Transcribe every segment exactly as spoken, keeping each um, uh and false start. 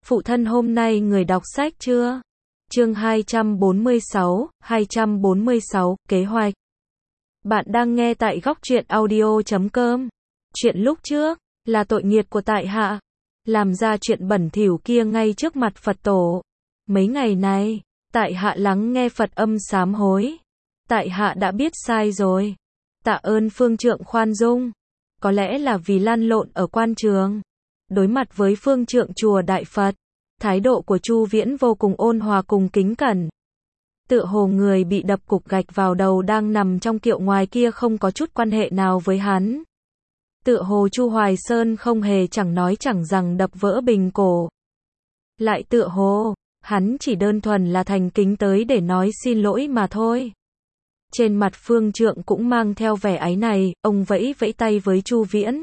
Phụ thân hôm nay người đọc sách chưa? Chương hai trăm bốn mươi sáu, hai trăm bốn mươi sáu, kế hoạch. Bạn đang nghe tại góc truyện audio chấm com. Chuyện lúc trước, là tội nghiệt của tại hạ. Làm ra chuyện bẩn thỉu kia ngay trước mặt Phật tổ. Mấy ngày này, tại hạ lắng nghe Phật âm sám hối. Tại hạ đã biết sai rồi. Tạ ơn phương trượng khoan dung. Có lẽ là vì lan lộn ở quan trường. Đối mặt với phương trượng chùa Đại Phật, thái độ của Chu Viễn vô cùng ôn hòa cùng kính cẩn. Tựa hồ người bị đập cục gạch vào đầu đang nằm trong kiệu ngoài kia không có chút quan hệ nào với hắn. Tựa hồ Chu Hoài Sơn không hề chẳng nói chẳng rằng đập vỡ bình cổ. Lại tựa hồ, hắn chỉ đơn thuần là thành kính tới để nói xin lỗi mà thôi. Trên mặt phương trượng cũng mang theo vẻ áy này, ông vẫy vẫy tay với Chu Viễn.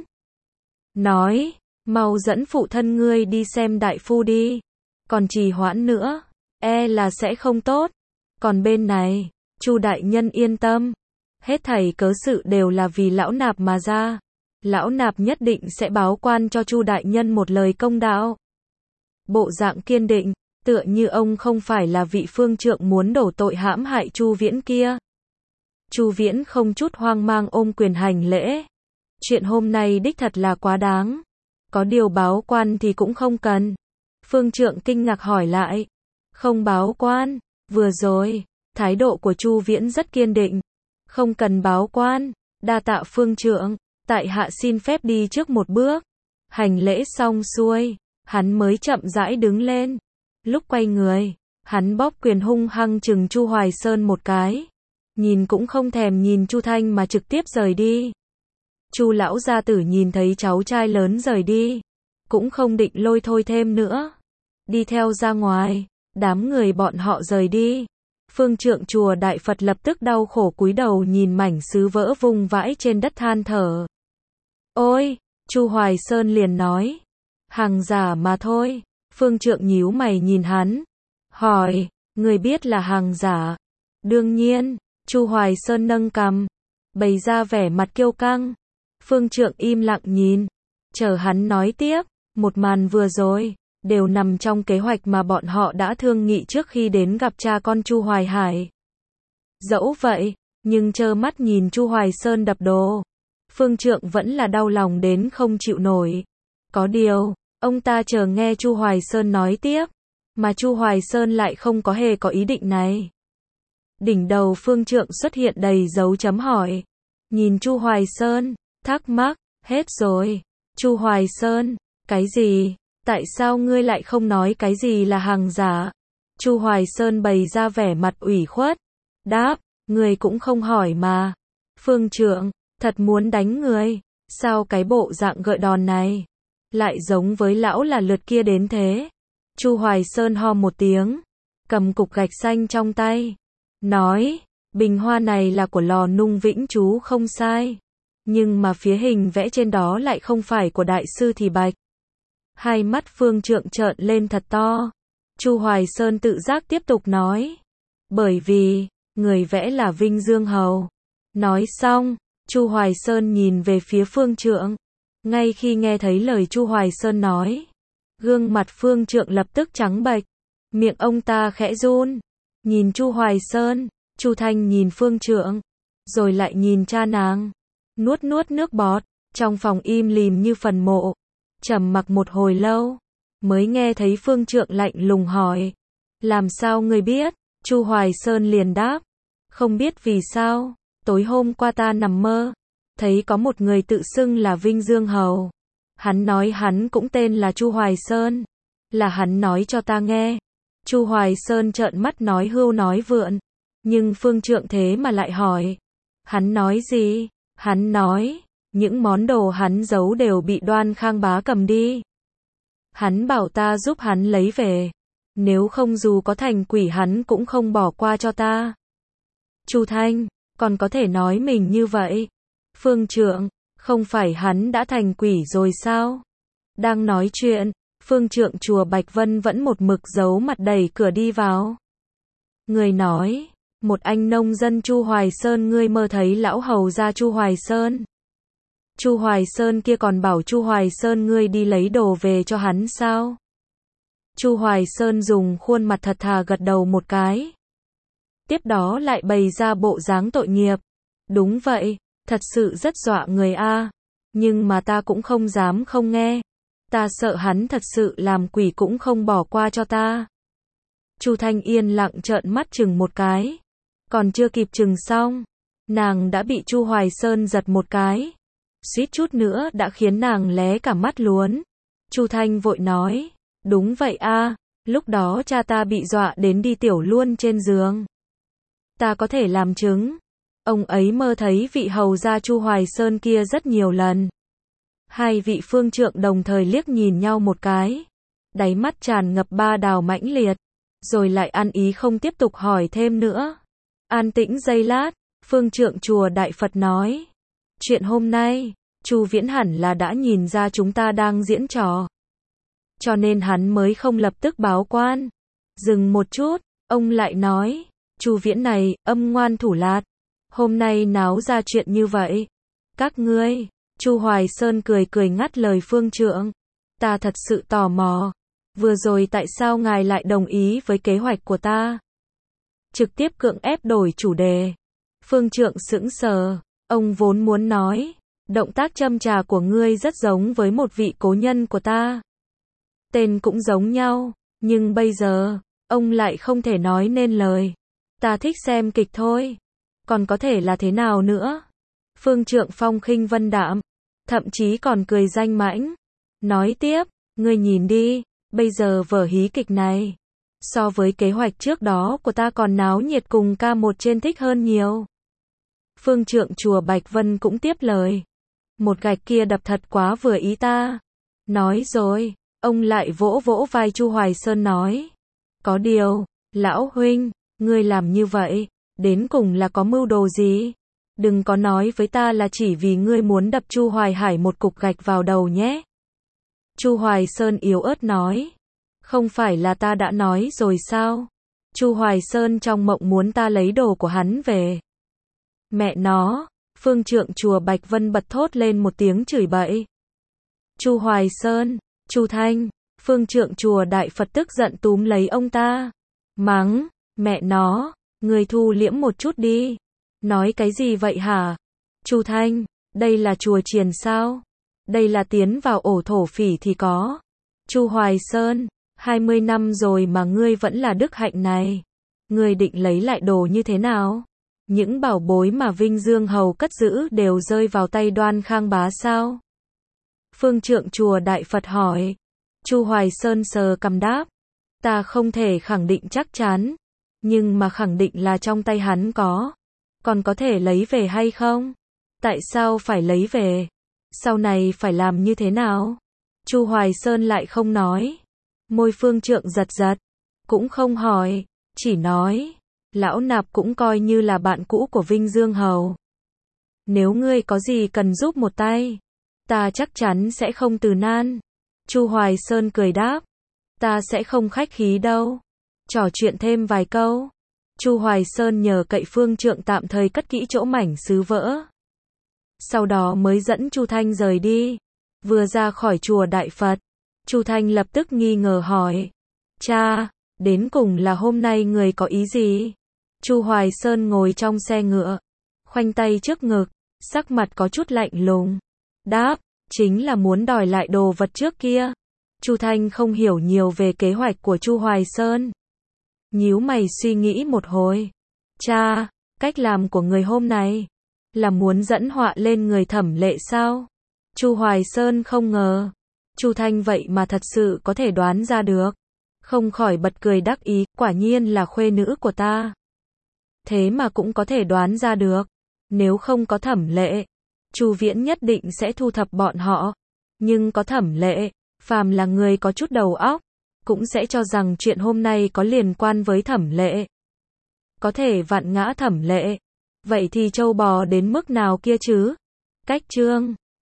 Nói, mau dẫn phụ thân ngươi đi xem đại phu đi. Còn trì hoãn nữa, e là sẽ không tốt. Còn bên này, Chu đại nhân yên tâm. Hết thảy cớ sự đều là vì lão nạp mà ra. Lão nạp nhất định sẽ báo quan cho Chu đại nhân một lời công đạo. Bộ dạng kiên định, tựa như ông không phải là vị phương trượng muốn đổ tội hãm hại Chu Viễn kia. Chu Viễn không chút hoang mang ôm quyền hành lễ. Chuyện hôm nay đích thật là quá đáng. Có điều báo quan thì cũng không cần. Phương trượng kinh ngạc hỏi lại. Không báo quan, vừa rồi, thái độ của Chu Viễn rất kiên định. Không cần báo quan, đa tạ phương trượng, tại hạ xin phép đi trước một bước. Hành lễ xong xuôi, hắn mới chậm rãi đứng lên. Lúc quay người, hắn bóp quyền hung hăng chừng Chu Hoài Sơn một cái. Nhìn cũng không thèm nhìn Chu Thanh mà trực tiếp rời đi. Chu lão gia tử nhìn thấy cháu trai lớn rời đi, cũng không định lôi thôi thêm nữa. Đi theo ra ngoài, đám người bọn họ rời đi. Phương trượng chùa Đại Phật lập tức đau khổ cúi đầu nhìn mảnh sứ vỡ vung vãi trên đất than thở. Ôi, Chu Hoài Sơn liền nói, hàng giả mà thôi. Phương trượng nhíu mày nhìn hắn, hỏi, người biết là hàng giả? Đương nhiên, Chu Hoài Sơn nâng cằm, bày ra vẻ mặt kiêu căng. Phương trượng im lặng nhìn, chờ hắn nói tiếp, một màn vừa rồi, đều nằm trong kế hoạch mà bọn họ đã thương nghị trước khi đến gặp cha con Chu Hoài Hải. Dẫu vậy, nhưng trơ mắt nhìn Chu Hoài Sơn đập đồ, phương trượng vẫn là đau lòng đến không chịu nổi. Có điều, ông ta chờ nghe Chu Hoài Sơn nói tiếp, mà Chu Hoài Sơn lại không có hề có ý định này. Đỉnh đầu phương trượng xuất hiện đầy dấu chấm hỏi, nhìn Chu Hoài Sơn, thắc mắc, hết rồi. Chu Hoài Sơn, cái gì? Tại sao ngươi lại không nói cái gì là hàng giả? Chu Hoài Sơn bày ra vẻ mặt ủy khuất, đáp, ngươi cũng không hỏi mà. Phương trượng, thật muốn đánh người, sao cái bộ dạng gợi đòn này lại giống với lão là lượt kia đến thế? Chu Hoài Sơn ho một tiếng, cầm cục gạch xanh trong tay, nói, bình hoa này là của lò nung Vĩnh Chú không sai. Nhưng mà phía hình vẽ trên đó lại không phải của đại sư thì bạch. Hai mắt phương trượng trợn lên thật to. Chu Hoài Sơn tự giác tiếp tục nói. Bởi vì, người vẽ là Vinh Dương Hầu. Nói xong, Chu Hoài Sơn nhìn về phía phương trượng. Ngay khi nghe thấy lời Chu Hoài Sơn nói, gương mặt phương trượng lập tức trắng bệch. Miệng ông ta khẽ run. Nhìn Chu Hoài Sơn, Chu Thanh nhìn phương trượng, rồi lại nhìn cha nàng. Nuốt nuốt nước bọt, trong phòng im lìm như phần mộ. Trầm mặc một hồi lâu, mới nghe thấy phương trượng lạnh lùng hỏi. Làm sao ngươi biết? Chu Hoài Sơn liền đáp. Không biết vì sao, tối hôm qua ta nằm mơ, thấy có một người tự xưng là Vinh Dương Hầu. Hắn nói hắn cũng tên là Chu Hoài Sơn. Là hắn nói cho ta nghe. Chu Hoài Sơn trợn mắt nói hưu nói vượn. Nhưng phương trượng thế mà lại hỏi. Hắn nói gì? Hắn nói, những món đồ hắn giấu đều bị Đoan Khang Bá cầm đi. Hắn bảo ta giúp hắn lấy về. Nếu không dù có thành quỷ hắn cũng không bỏ qua cho ta. Chu Thanh, còn có thể nói mình như vậy? Phương trượng, không phải hắn đã thành quỷ rồi sao? Đang nói chuyện, phương trượng chùa Bạch Vân vẫn một mực giấu mặt đẩy cửa đi vào. Người nói, một anh nông dân Chu Hoài Sơn ngươi mơ thấy lão hầu gia Chu Hoài Sơn. Chu Hoài Sơn kia còn bảo Chu Hoài Sơn ngươi đi lấy đồ về cho hắn sao? Chu Hoài Sơn dùng khuôn mặt thật thà gật đầu một cái. Tiếp đó lại bày ra bộ dáng tội nghiệp. Đúng vậy, thật sự rất dọa người a, nhưng mà ta cũng không dám không nghe. Ta sợ hắn thật sự làm quỷ cũng không bỏ qua cho ta. Chu Thanh yên lặng trợn mắt chừng một cái. Còn chưa kịp chừng xong, nàng đã bị Chu Hoài Sơn giật một cái. Suýt chút nữa đã khiến nàng lé cả mắt luốn. Chu Thanh vội nói, đúng vậy a, lúc đó cha ta bị dọa đến đi tiểu luôn trên giường. Ta có thể làm chứng. Ông ấy mơ thấy vị hầu gia Chu Hoài Sơn kia rất nhiều lần. Hai vị phương trượng đồng thời liếc nhìn nhau một cái. Đáy mắt tràn ngập ba đào mãnh liệt. Rồi lại ăn ý không tiếp tục hỏi thêm nữa. An tĩnh giây lát, phương trượng chùa Đại Phật nói. Chuyện hôm nay, Chu Viễn hẳn là đã nhìn ra chúng ta đang diễn trò. Cho nên hắn mới không lập tức báo quan. Dừng một chút, ông lại nói. Chu Viễn này, âm ngoan thủ lạt. Hôm nay náo ra chuyện như vậy. Các ngươi, Chu Hoài Sơn cười cười ngắt lời phương trượng. Ta thật sự tò mò. Vừa rồi tại sao ngài lại đồng ý với kế hoạch của ta? Trực tiếp cưỡng ép đổi chủ đề. Phương trượng sững sờ. Ông vốn muốn nói. Động tác châm trà của ngươi rất giống với một vị cố nhân của ta. Tên cũng giống nhau. Nhưng bây giờ, ông lại không thể nói nên lời. Ta thích xem kịch thôi. Còn có thể là thế nào nữa? Phương trượng phong khinh vân đạm. Thậm chí còn cười danh mãnh. Nói tiếp, ngươi nhìn đi. Bây giờ vở hí kịch này, so với kế hoạch trước đó của ta còn náo nhiệt cùng ca một trên thích hơn nhiều. Phương trượng chùa Bạch Vân cũng tiếp lời. Một gạch kia đập thật quá vừa ý ta. Nói rồi, ông lại vỗ vỗ vai Chu Hoài Sơn nói. Có điều, lão huynh, ngươi làm như vậy, đến cùng là có mưu đồ gì? Đừng có nói với ta là chỉ vì ngươi muốn đập Chu Hoài Hải một cục gạch vào đầu nhé. Chu Hoài Sơn yếu ớt nói. Không phải là ta đã nói rồi sao? Chu Hoài Sơn trong mộng muốn ta lấy đồ của hắn về. Mẹ nó, phương trượng chùa Bạch Vân bật thốt lên một tiếng chửi bậy. Chu Hoài Sơn, Chu Thanh, phương trượng chùa Đại Phật tức giận túm lấy ông ta. Mắng, mẹ nó, người thu liễm một chút đi. Nói cái gì vậy hả? Chu Thanh, đây là chùa chiền sao? Đây là tiến vào ổ thổ phỉ thì có. Chu Hoài Sơn, hai mươi năm rồi mà ngươi vẫn là đức hạnh này. Ngươi định lấy lại đồ như thế nào? Những bảo bối mà Vinh Dương Hầu cất giữ đều rơi vào tay Đoan Khang Bá sao? Phương trượng chùa Đại Phật hỏi. Chu Hoài Sơn sờ cằm đáp. Ta không thể khẳng định chắc chắn. Nhưng mà khẳng định là trong tay hắn có. Còn có thể lấy về hay không? Tại sao phải lấy về? Sau này phải làm như thế nào? Chu Hoài Sơn lại không nói. Môi phương trượng giật giật. Cũng không hỏi. Chỉ nói. Lão nạp cũng coi như là bạn cũ của Vinh Dương Hầu. Nếu ngươi có gì cần giúp một tay, ta chắc chắn sẽ không từ nan. Chu Hoài Sơn cười đáp. Ta sẽ không khách khí đâu. Trò chuyện thêm vài câu. Chu Hoài Sơn nhờ cậy phương trượng tạm thời cất kỹ chỗ mảnh sứ vỡ. Sau đó mới dẫn Chu Thanh rời đi. Vừa ra khỏi chùa Đại Phật, Chu Thanh lập tức nghi ngờ hỏi. Cha, đến cùng là hôm nay người có ý gì? Chu Hoài Sơn ngồi trong xe ngựa, khoanh tay trước ngực, sắc mặt có chút lạnh lùng. Đáp, chính là muốn đòi lại đồ vật trước kia. Chu Thanh không hiểu nhiều về kế hoạch của Chu Hoài Sơn. Nhíu mày suy nghĩ một hồi. Cha, cách làm của người hôm nay là muốn dẫn họa lên người Thẩm Lệ sao? Chu Hoài Sơn không ngờ. Chu Thanh vậy mà thật sự có thể đoán ra được. Không khỏi bật cười đắc ý, quả nhiên là khuê nữ của ta. Thế mà cũng có thể đoán ra được. Nếu không có Thẩm Lệ, Chu Viễn nhất định sẽ thu thập bọn họ. Nhưng có Thẩm Lệ, phàm là người có chút đầu óc, cũng sẽ cho rằng chuyện hôm nay có liên quan với Thẩm Lệ. Có thể vặn ngã Thẩm Lệ. Vậy thì trâu bò đến mức nào kia chứ? Cách chương